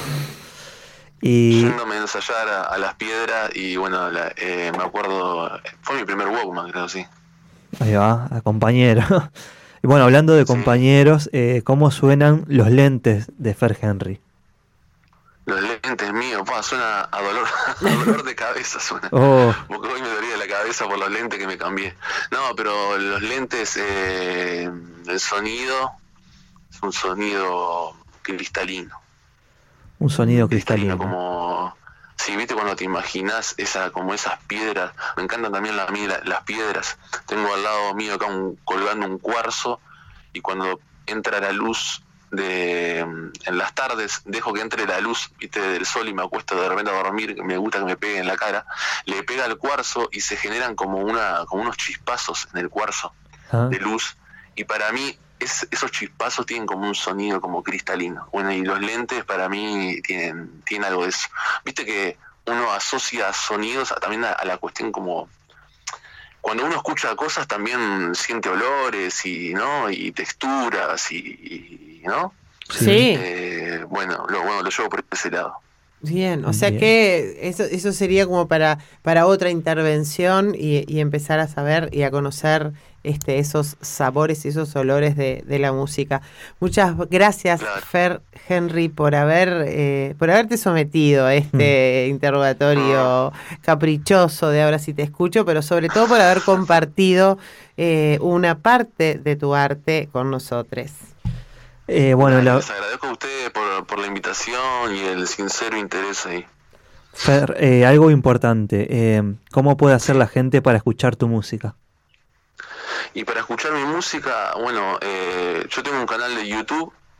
Y Yéndome a ensayar a Las Piedras y bueno, me acuerdo, fue mi primer Walkman, creo, sí. ahí va, a compañero. Y bueno, hablando de Sí. compañeros, ¿cómo suenan los lentes de Fer Henry? Los lentes míos, suena a dolor, a dolor de cabeza suena. Oh, Porque hoy me dolía la cabeza por los lentes que me cambié. No, pero los lentes, el sonido es un sonido cristalino. un sonido cristalino. Como, sí, viste cuando te imaginas como esas piedras. Me encantan también las piedras. Tengo al lado mío acá colgando un cuarzo y cuando entra la luz en las tardes dejo que entre la luz, viste, del sol y me acuesto de repente a dormir, me gusta que me pegue en la cara, le pega al cuarzo y se generan como unos chispazos en el cuarzo Ah, de luz y para mí esos chispazos tienen como un sonido como cristalino. Bueno, y los lentes para mí tienen algo de eso. Viste que uno asocia sonidos también a la cuestión como cuando uno escucha cosas también siente olores y texturas y ¿no? Sí. Bueno, lo llevo por ese lado. Bien, o sea Bien. que eso sería como para otra intervención y empezar a saber y a conocer esos sabores y esos olores de la música. Muchas gracias, Claro. Fer Henry, por haberte sometido a este interrogatorio caprichoso de Ahora sí te escucho, pero sobre todo por haber compartido una parte de tu arte con nosotros. bueno, Les agradezco a ustedes por la invitación y el sincero interés ahí. Fer, algo importante, ¿cómo puede hacer la gente para escuchar tu música? Y para escuchar mi música, bueno, yo tengo un canal de YouTube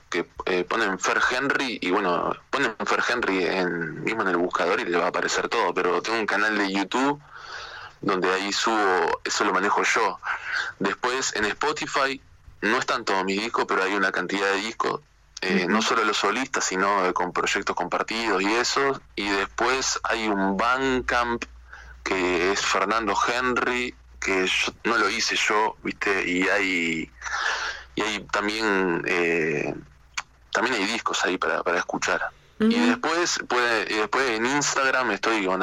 que ponen Fer Henry y bueno, ponen Fer Henry mismo en el buscador y le va a aparecer todo, pero tengo un canal de YouTube donde ahí subo, eso lo manejo yo. Después en Spotify no están todos mis discos, pero hay una cantidad de discos, no solo los solistas, sino con proyectos compartidos y eso. Y después hay un Bandcamp que es Fernando Henry, que no lo hice yo, ¿viste? Y hay también hay discos ahí para escuchar. Y después en Instagram estoy con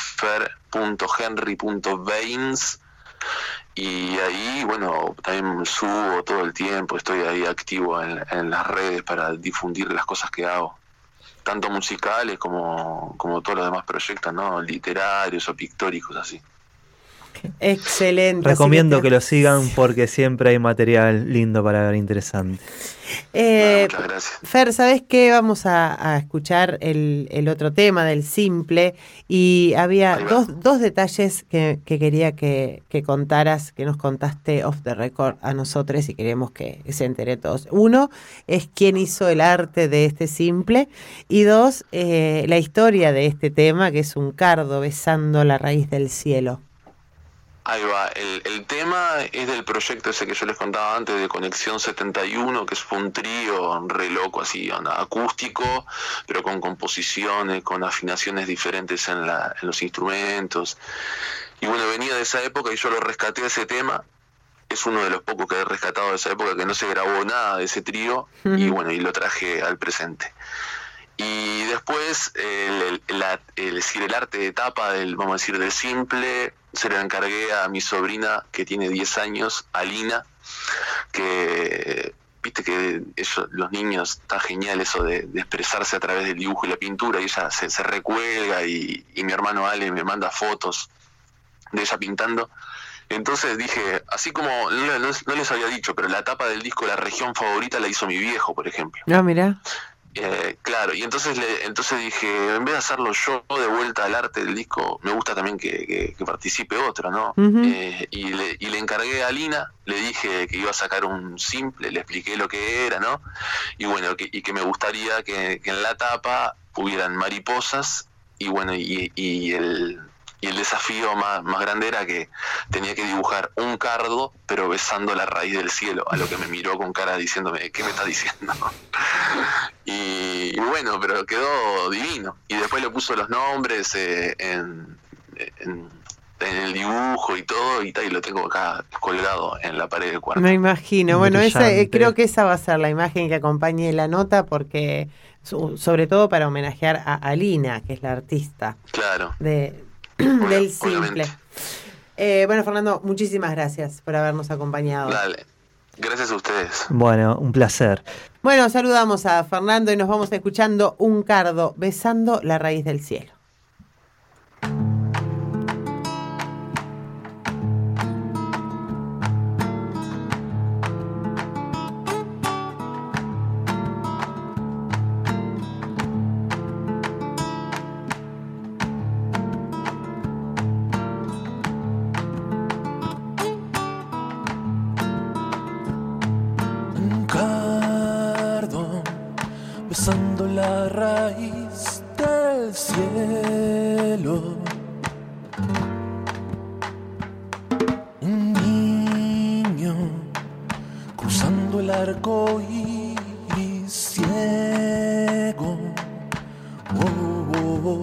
fer.henry.veins y ahí, bueno, también subo todo el tiempo, estoy ahí activo en las redes para difundir las cosas que hago, tanto musicales como todos los demás proyectos, ¿no? Literarios o pictóricos, así. Excelente. Recomiendo que lo sigan porque siempre hay material lindo para ver, interesante. Muchas gracias. Fer, ¿sabés qué? Vamos a escuchar el otro tema del simple y había dos detalles que quería que contaras, que nos contaste off the record a nosotros y queremos que se entere todos. Uno es quién hizo el arte de este simple y dos, la historia de este tema, que es un cardo besando la raíz del cielo. Ahí va, el tema es del proyecto ese que yo les contaba antes de Conexión 71, que fue un trío re loco, así, acústico, pero con composiciones, con afinaciones diferentes en los instrumentos. Y bueno, venía de esa época y yo lo rescaté ese tema. Es uno de los pocos que he rescatado de esa época, que no se grabó nada de ese trío, y bueno, y lo traje al presente. Y después, el arte de tapa del simple, se lo encargué a mi sobrina que tiene 10 años, Alina, que viste que los niños, está genial eso de expresarse a través del dibujo y la pintura, y ella se recuelga y mi hermano Ale me manda fotos de ella pintando. Entonces dije, así como no les había dicho, pero la tapa del disco La Región Favorita la hizo mi viejo, por ejemplo. Ah, mirá. Claro, y entonces dije, en vez de hacerlo yo de vuelta al arte del disco, me gusta también que participe otro, ¿no? Uh-huh. Y le encargué a Lina, le dije que iba a sacar un simple, le expliqué lo que era, ¿no? Y bueno, que me gustaría que en la tapa hubieran mariposas, y bueno, y el desafío más grande era que tenía que dibujar un cardo, pero besando la raíz del cielo, a lo que me miró con cara diciéndome, ¿qué me está diciendo? Y bueno, pero quedó divino. Y después le puso los nombres en el dibujo y todo, y lo tengo acá colgado en la pared del cuarto. Me imagino. Bueno, creo que esa va a ser la imagen que acompañe la nota, porque sobre todo para homenajear a Alina, que es la artista. Claro. Del simple. Bueno, Fernando, muchísimas gracias por habernos acompañado. Dale, gracias a ustedes. Bueno, un placer. Bueno, saludamos a Fernando y nos vamos escuchando un cardo besando la raíz del cielo. Besando la raíz del cielo, un niño cruzando el arco iris ciego. Oh, oh, oh.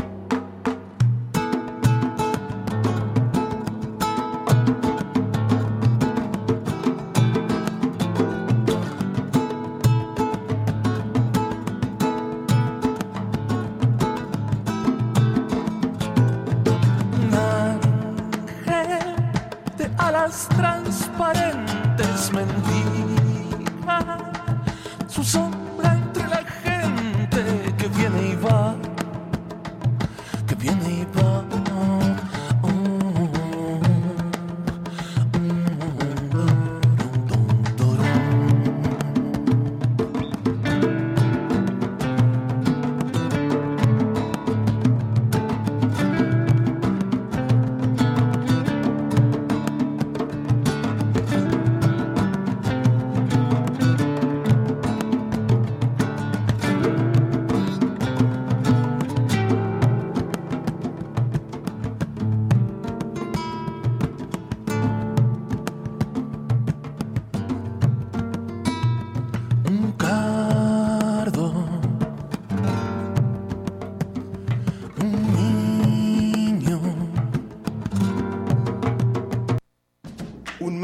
Transparentes mendiga su sombra entre la gente que viene y va, que viene y va.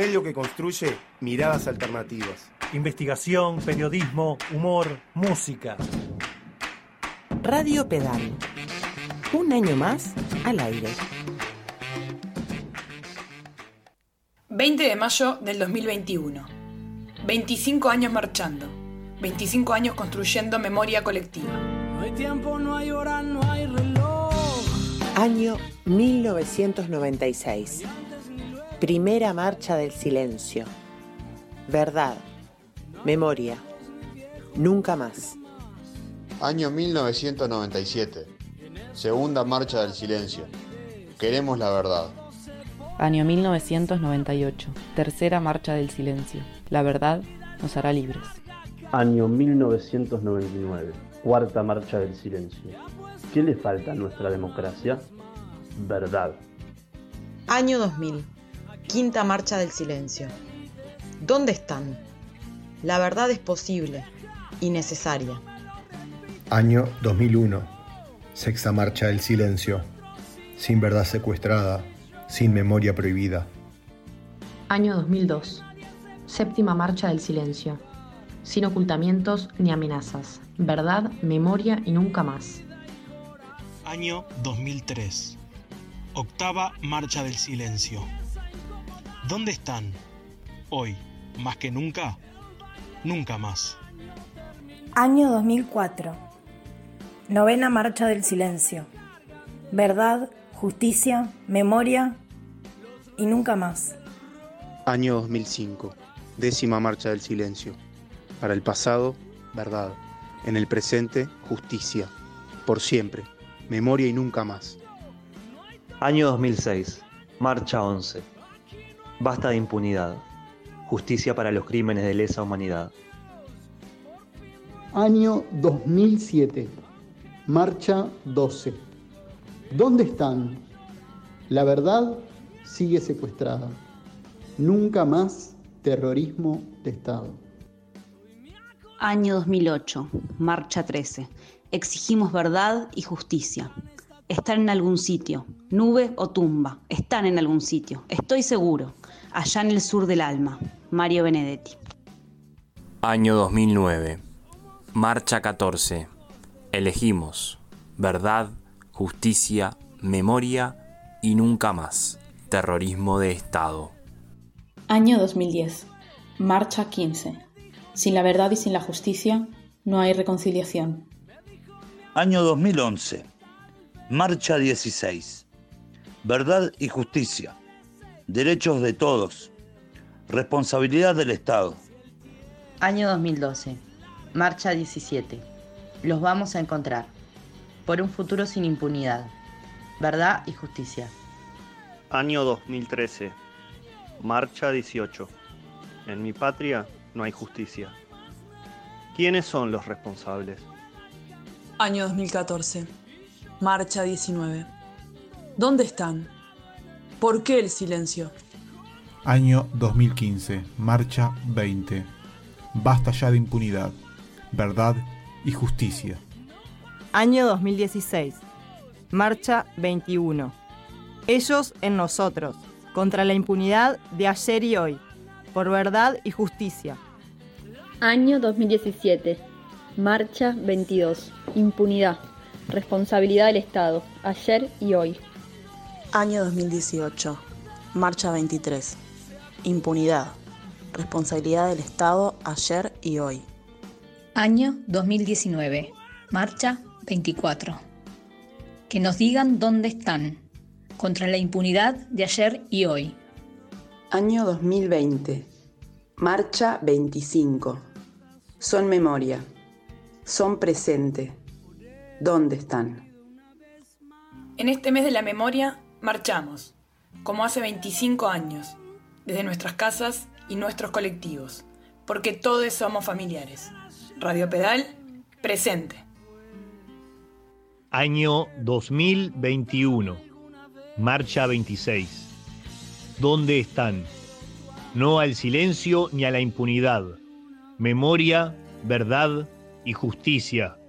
medio que construye miradas alternativas. Investigación, periodismo, humor, música. Radio Pedal. Un año más al aire. 20 de mayo del 2021. 25 años marchando. 25 años construyendo memoria colectiva. No hay tiempo, no hay hora, no hay reloj. Año 1996. Primera marcha del silencio. Verdad. Memoria. Nunca más. Año 1997. Segunda marcha del silencio. Queremos la verdad. Año 1998. Tercera marcha del silencio. La verdad nos hará libres. Año 1999. Cuarta marcha del silencio. ¿Qué le falta a nuestra democracia? Verdad. Año 2000. Quinta marcha del silencio. ¿Dónde están? La verdad es posible y necesaria. Año 2001. Sexta marcha del silencio. Sin verdad secuestrada, sin memoria prohibida. Año 2002. Séptima marcha del silencio. Sin ocultamientos ni amenazas. Verdad, memoria y nunca más. Año 2003. Octava marcha del silencio. ¿Dónde están? Hoy, más que nunca, nunca más. Año 2004. Novena marcha del silencio. Verdad, justicia, memoria y nunca más. Año 2005. Décima marcha del silencio. Para el pasado, verdad. En el presente, justicia. Por siempre, memoria y nunca más. Año 2006. Marcha 11. Basta de impunidad. Justicia para los crímenes de lesa humanidad. Año 2007. Marcha 12. ¿Dónde están? La verdad sigue secuestrada. Nunca más terrorismo de Estado. Año 2008. Marcha 13. Exigimos verdad y justicia. Están en algún sitio, nube o tumba, están en algún sitio, estoy seguro, allá en el sur del alma. Mario Benedetti. Año 2009. Marcha 14. Elegimos verdad, justicia, memoria y nunca más. Terrorismo de Estado. Año 2010. Marcha 15. Sin la verdad y sin la justicia no hay reconciliación. Año 2011. Marcha 16. Verdad y justicia. Derechos de todos. Responsabilidad del Estado. Año 2012. Marcha 17. Los vamos a encontrar. Por un futuro sin impunidad. Verdad y justicia. Año 2013. Marcha 18. En mi patria no hay justicia. ¿Quiénes son los responsables? Año 2014. Marcha 19. ¿Dónde están? ¿Por qué el silencio? Año 2015. Marcha 20. Basta ya de impunidad. Verdad y justicia. Año 2016. Marcha 21. Ellos en nosotros. Contra la impunidad de ayer y hoy. Por verdad y justicia. Año 2017. Marcha 22. Impunidad. Responsabilidad del Estado. Ayer y hoy. Año 2018. Marcha 23. Impunidad. Responsabilidad del Estado. Ayer y hoy. Año 2019. Marcha 24. Que nos digan dónde están. Contra la impunidad de ayer y hoy. Año 2020. Marcha 25. Son memoria. Son presente. ¿Dónde están? En este mes de la memoria marchamos, como hace 25 años, desde nuestras casas y nuestros colectivos, porque todos somos familiares. Radio Pedal, presente. Año 2021. Marcha 26. ¿Dónde están? No al silencio ni a la impunidad. Memoria, verdad y justicia.